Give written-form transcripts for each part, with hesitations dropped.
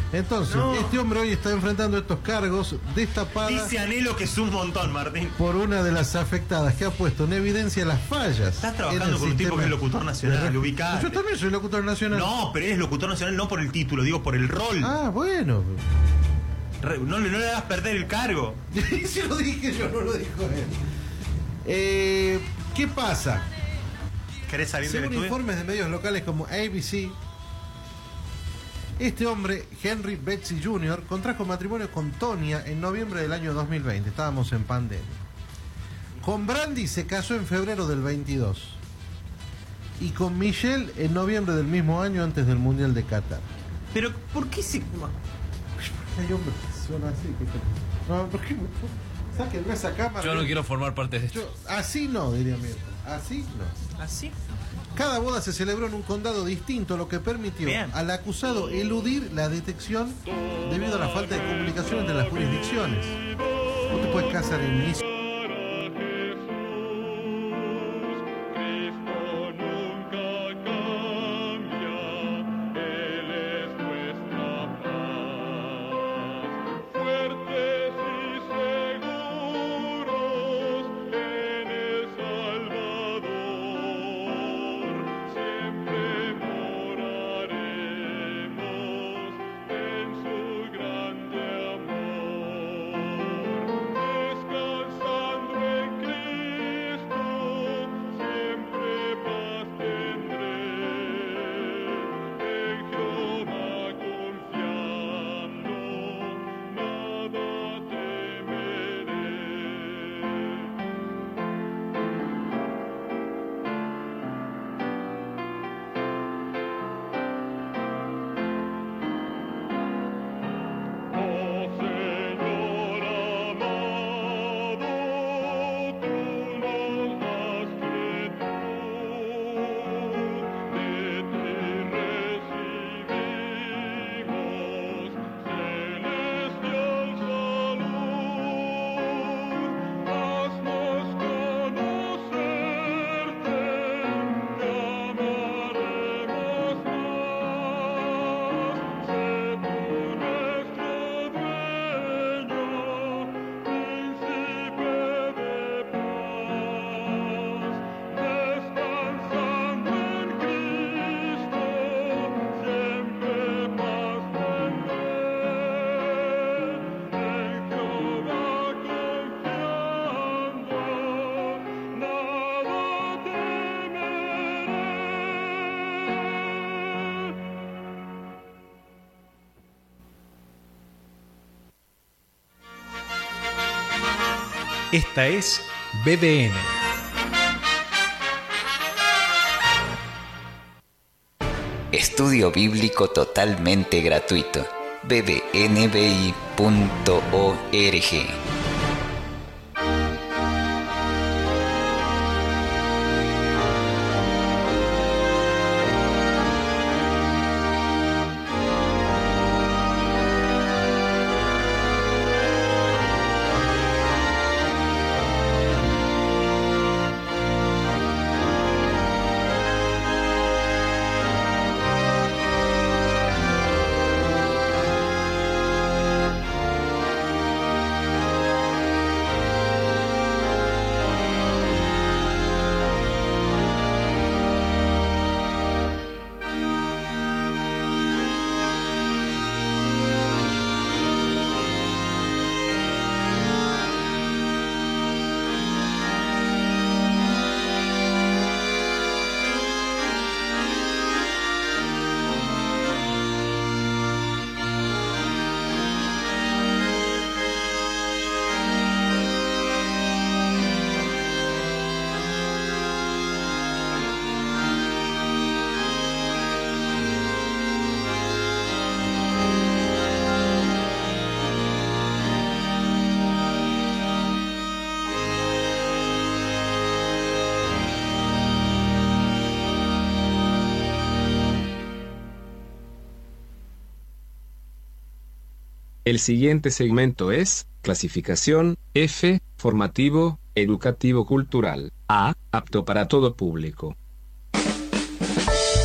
Entonces, este hombre hoy está enfrentando estos cargos destapadas. Dice Anhelo que es un montón, Martín. Por una de las afectadas que ha puesto en evidencia las fallas. Estás trabajando con un tipo que es locutor nacional, ubicado. Yo también soy locutor nacional. No, pero eres locutor nacional no por el título, digo por el rol. Ah, bueno. No le hagas perder el cargo. Si lo dije yo, no lo dijo él. ¿Qué pasa? ¿Querés salir del Según estudio? informes de medios locales como ABC, este hombre, Henry Betsy Jr., contrajo matrimonio con Tonia en noviembre del año 2020. Estábamos en pandemia. Con Brandy se casó en febrero del 22. Y con Michelle en noviembre del mismo año, antes del Mundial de Qatar. Pero, ¿por qué se...? Hay hombres que son así. No, ¿por qué? Sáquenme esa cámara. Yo no quiero formar parte de esto. Así no, diría Mirta. Así no. ¿Así? Cada boda se celebró en un condado distinto, lo que permitió al acusado eludir la detección debido a la falta de comunicación entre las jurisdicciones. Vos te puedes casar en Missouri. Esta es BDN. Estudio bíblico totalmente gratuito. bbnbi.org. El siguiente segmento es clasificación F, formativo, educativo cultural. A, apto para todo público.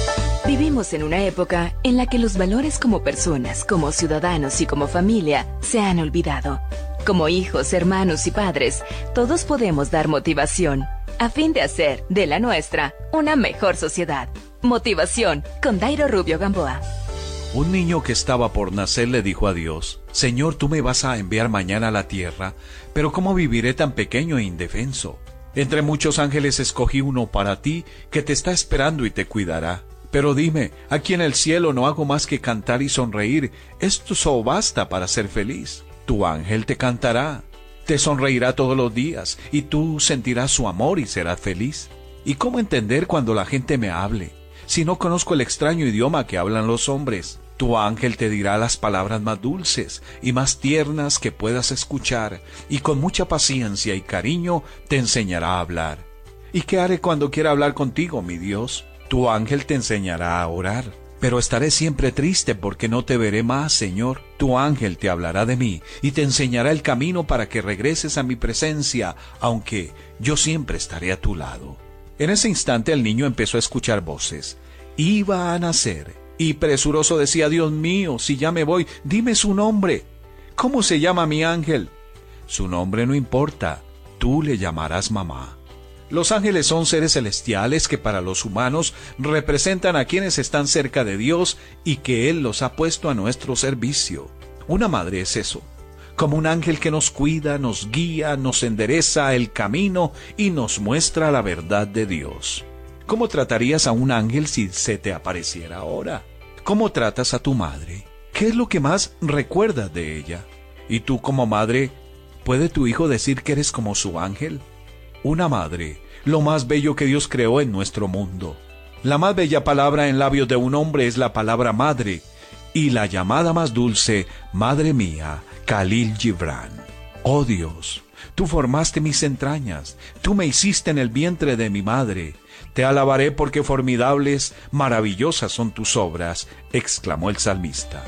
Vivimos en una época en la que los valores como personas, como ciudadanos y como familia se han olvidado. Como hijos, hermanos y padres, todos podemos dar motivación a fin de hacer de la nuestra una mejor sociedad. Motivación con Dairo Rubio Gamboa. Un niño que estaba por nacer le dijo a Dios: Señor, tú me vas a enviar mañana a la tierra, pero ¿cómo viviré tan pequeño e indefenso? Entre muchos ángeles escogí uno para ti, que te está esperando y te cuidará. Pero dime, aquí en el cielo no hago más que cantar y sonreír. Esto solo basta para ser feliz. Tu ángel te cantará, te sonreirá todos los días, y tú sentirás su amor y serás feliz. ¿Y cómo entender cuando la gente me hable, si no conozco el extraño idioma que hablan los hombres? Tu ángel te dirá las palabras más dulces y más tiernas que puedas escuchar, y con mucha paciencia y cariño te enseñará a hablar. ¿Y qué haré cuando quiera hablar contigo, mi Dios? Tu ángel te enseñará a orar. Pero estaré siempre triste porque no te veré más, Señor. Tu ángel te hablará de mí y te enseñará el camino para que regreses a mi presencia, aunque yo siempre estaré a tu lado. En ese instante el niño empezó a escuchar voces. Iba a nacer y presuroso decía: Dios mío, si ya me voy, dime su nombre. ¿Cómo se llama mi ángel? Su nombre no importa, tú le llamarás mamá. Los ángeles son seres celestiales que para los humanos representan a quienes están cerca de Dios y que Él los ha puesto a nuestro servicio. Una madre es eso, como un ángel que nos cuida, nos guía, nos endereza el camino y nos muestra la verdad de Dios. ¿Cómo tratarías a un ángel si se te apareciera ahora? ¿Cómo tratas a tu madre? ¿Qué es lo que más recuerdas de ella? ¿Y tú como madre, puede tu hijo decir que eres como su ángel? Una madre, lo más bello que Dios creó en nuestro mundo. La más bella palabra en labios de un hombre es la palabra madre, y la llamada más dulce, Madre mía, Khalil Gibran. Oh Dios, tú formaste mis entrañas, tú me hiciste en el vientre de mi madre. Te alabaré porque formidables, maravillosas son tus obras, exclamó el salmista.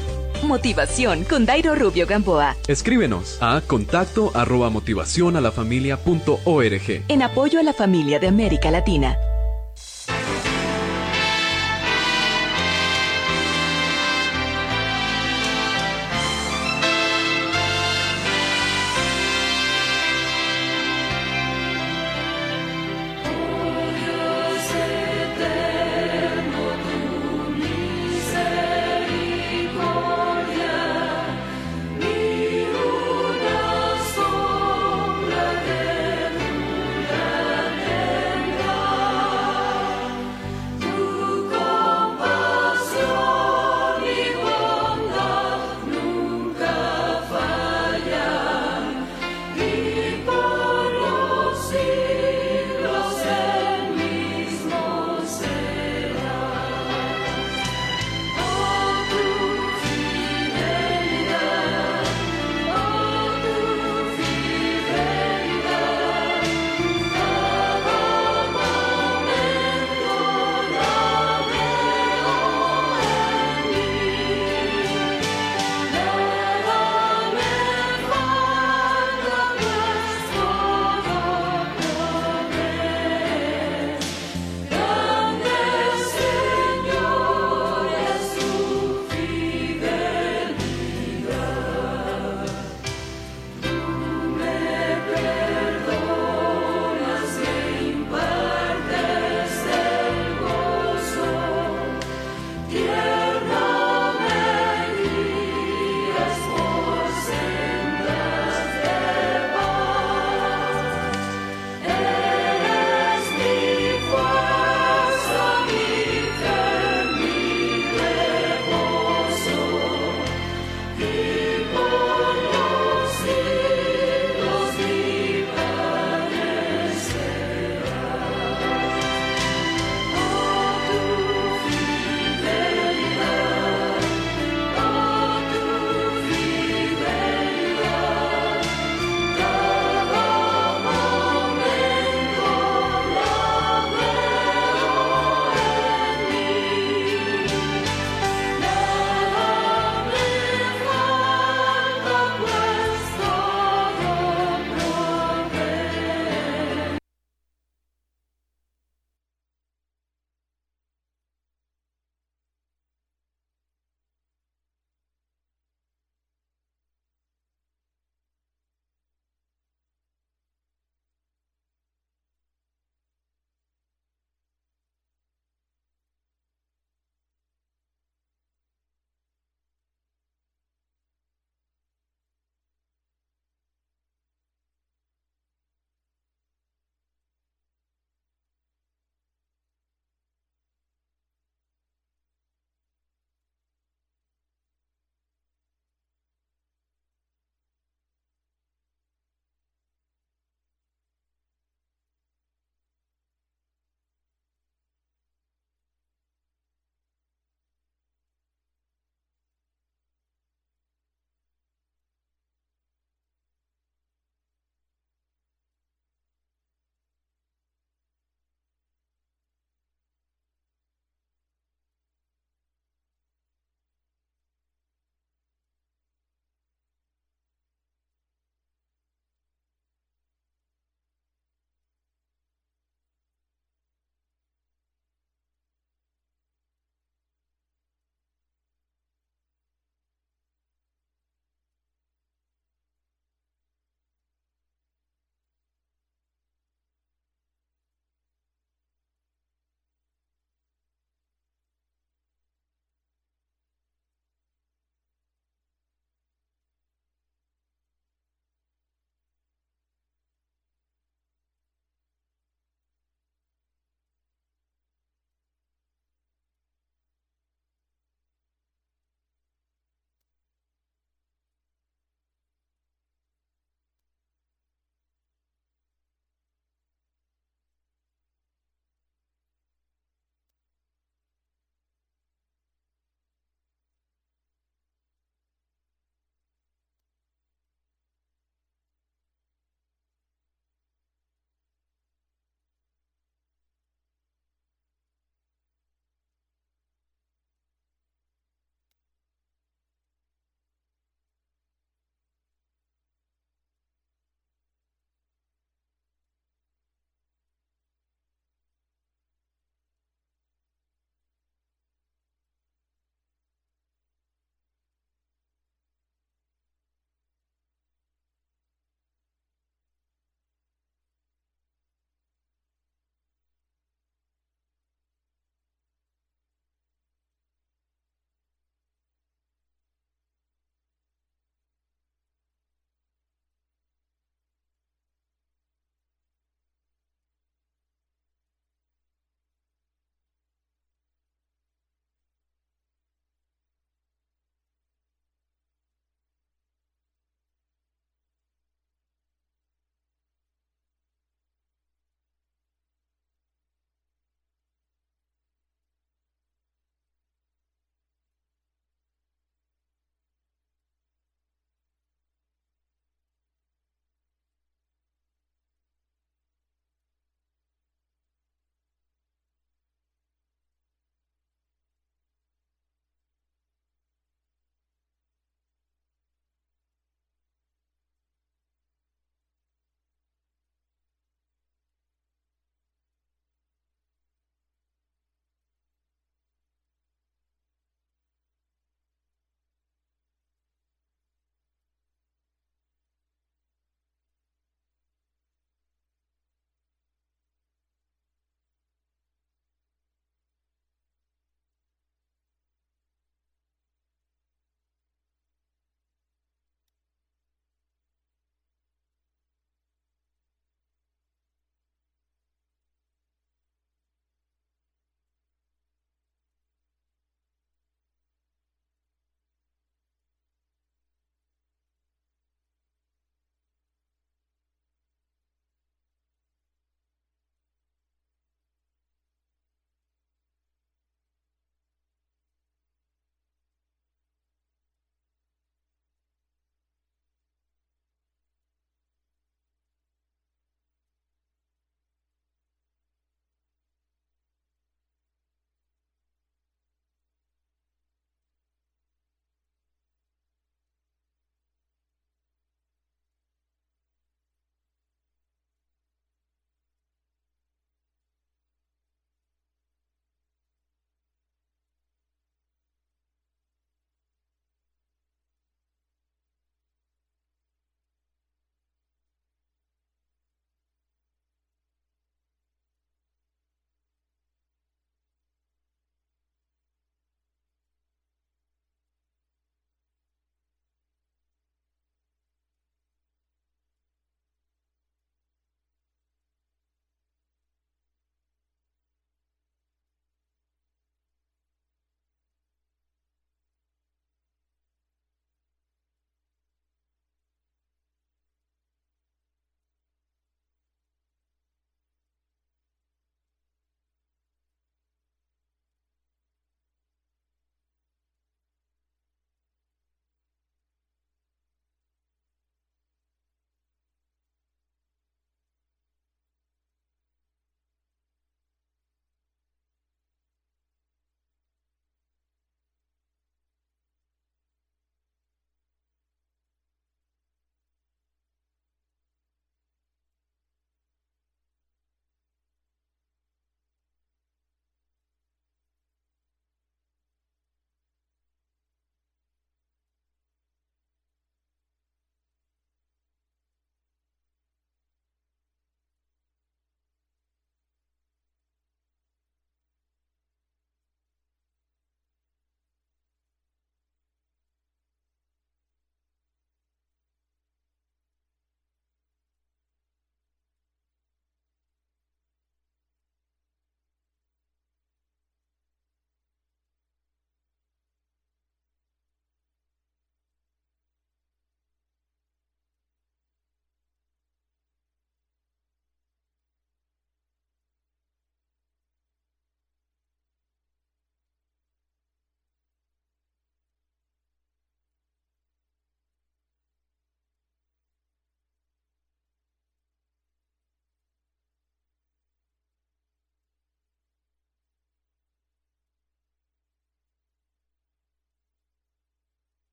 Motivación con Dairo Rubio Gamboa. Escríbenos a contacto@motivacionalafamilia.org. En apoyo a la familia de América Latina.